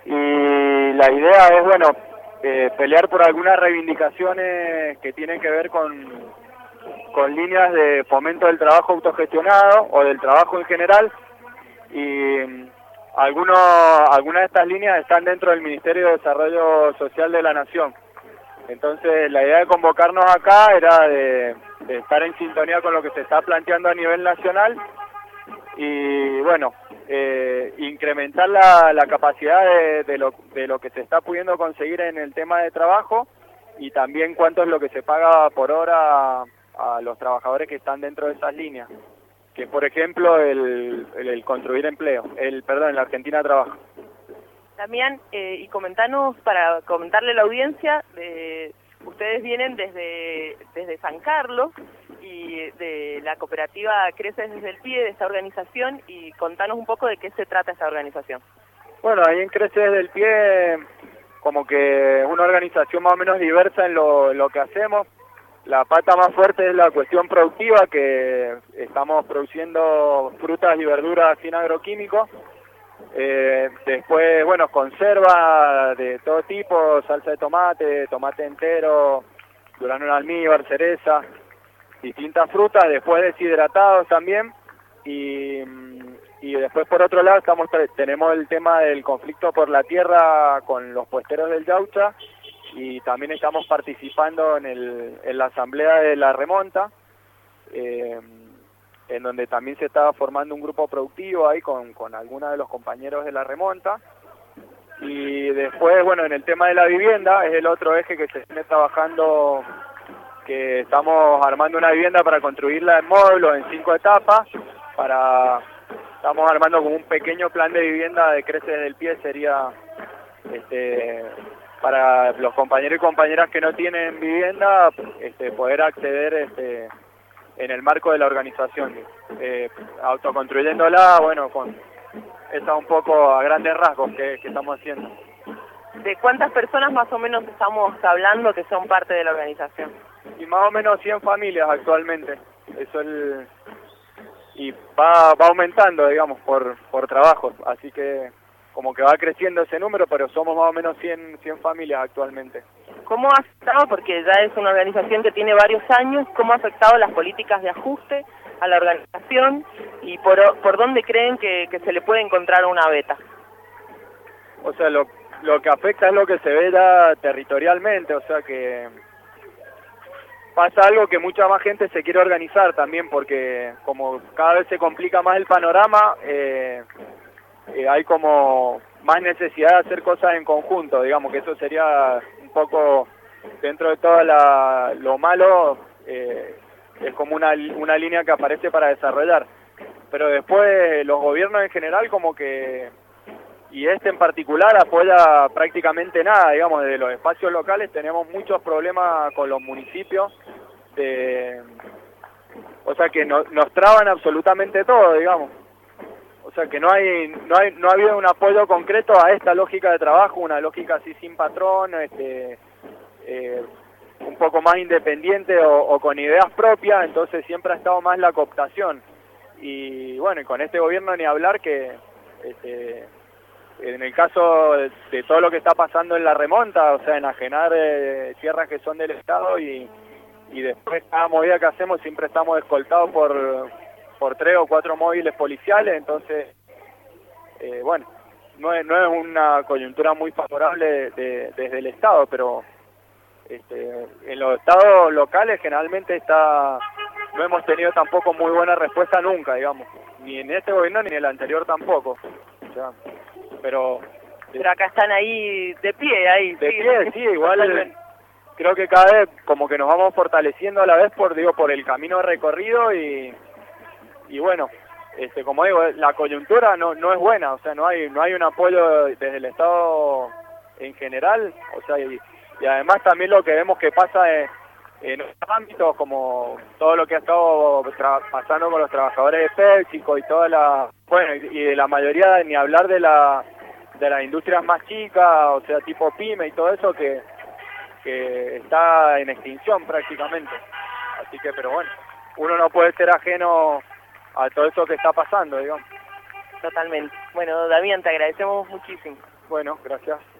y la idea es, bueno, pelear por algunas reivindicaciones que tienen que ver con líneas de fomento del trabajo autogestionado o del trabajo en general, y algunas de estas líneas están dentro del Ministerio de Desarrollo Social de la Nación. Entonces la idea de convocarnos acá era de estar en sintonía con lo que se está planteando a nivel nacional y bueno, incrementar la capacidad de lo que se está pudiendo conseguir en el tema de trabajo, y también cuánto es lo que se paga por hora a los trabajadores que están dentro de esas líneas, que por ejemplo el construir empleo, la Argentina Trabaja. Damián, y comentanos, para comentarle a la audiencia, ustedes vienen desde San Carlos y de la cooperativa Crece desde el Pie, de esta organización, y contanos un poco de qué se trata esta organización. Bueno, ahí en Crece desde el Pie, como que es una organización más o menos diversa en lo que hacemos. La pata más fuerte es la cuestión productiva, que estamos produciendo frutas y verduras sin agroquímicos. Después, bueno, conserva de todo tipo, salsa de tomate entero, durazno en almíbar, cereza, distintas frutas, después deshidratados también, y después por otro lado tenemos el tema del conflicto por la tierra con los puesteros del Yaucha, y también estamos participando en la asamblea de la remonta, en donde también se estaba formando un grupo productivo ahí con algunos de los compañeros de la remonta. Y después, bueno, en el tema de la vivienda, es el otro eje que se viene trabajando, que estamos armando una vivienda para construirla en módulos, en 5 etapas, estamos armando como un pequeño plan de vivienda de Crece desde el Pie, sería para los compañeros y compañeras que no tienen vivienda, poder acceder en el marco de la organización, autoconstruyéndola, bueno, esa un poco a grandes rasgos que estamos haciendo. ¿De cuántas personas más o menos estamos hablando que son parte de la organización? Y más o menos 100 familias actualmente, y va aumentando, digamos, por trabajos, así que como que va creciendo ese número, pero somos más o menos 100 familias actualmente. ¿Cómo ha afectado, porque ya es una organización que tiene varios años, cómo ha afectado las políticas de ajuste a la organización, y por dónde creen que se le puede encontrar una beta? O sea, lo que afecta es lo que se ve ya territorialmente, o sea que pasa algo, que mucha más gente se quiere organizar también, porque como cada vez se complica más el panorama, hay como más necesidad de hacer cosas en conjunto, digamos que eso sería un poco, dentro de todo lo malo, es como una línea que aparece para desarrollar, pero después los gobiernos en general como que, y en particular, apoya prácticamente nada, digamos, de los espacios locales tenemos muchos problemas con los municipios, o sea que nos traban absolutamente todo, digamos. O sea que no ha habido un apoyo concreto a esta lógica de trabajo, una lógica así sin patrón, un poco más independiente o con ideas propias, entonces siempre ha estado más la cooptación. Y bueno, y con este gobierno ni hablar, que en el caso de todo lo que está pasando en la remonta, o sea, enajenar tierras que son del Estado, y después cada movida que hacemos siempre estamos escoltados por 3 o 4 móviles policiales, entonces, bueno, no es una coyuntura muy favorable desde el Estado, pero en los estados locales generalmente no hemos tenido tampoco muy buena respuesta nunca, digamos, ni en este gobierno ni en el anterior tampoco, o sea, pero acá están ahí de pie, de pie, sí, igual creo que cada vez como que nos vamos fortaleciendo a la vez por el camino recorrido, y bueno, como digo, la coyuntura no es buena, o sea, no hay un apoyo desde el Estado en general, o sea, y además también lo que vemos que pasa en otros ámbitos, como todo lo que ha estado pasando con los trabajadores de PepsiCo y y de la mayoría, ni hablar de las industrias más chicas, o sea, tipo pyme y todo eso, que está en extinción prácticamente. Así que, pero bueno, uno no puede ser ajeno a todo eso que está pasando, digamos. Totalmente. Bueno, Damián, te agradecemos muchísimo. Bueno, gracias.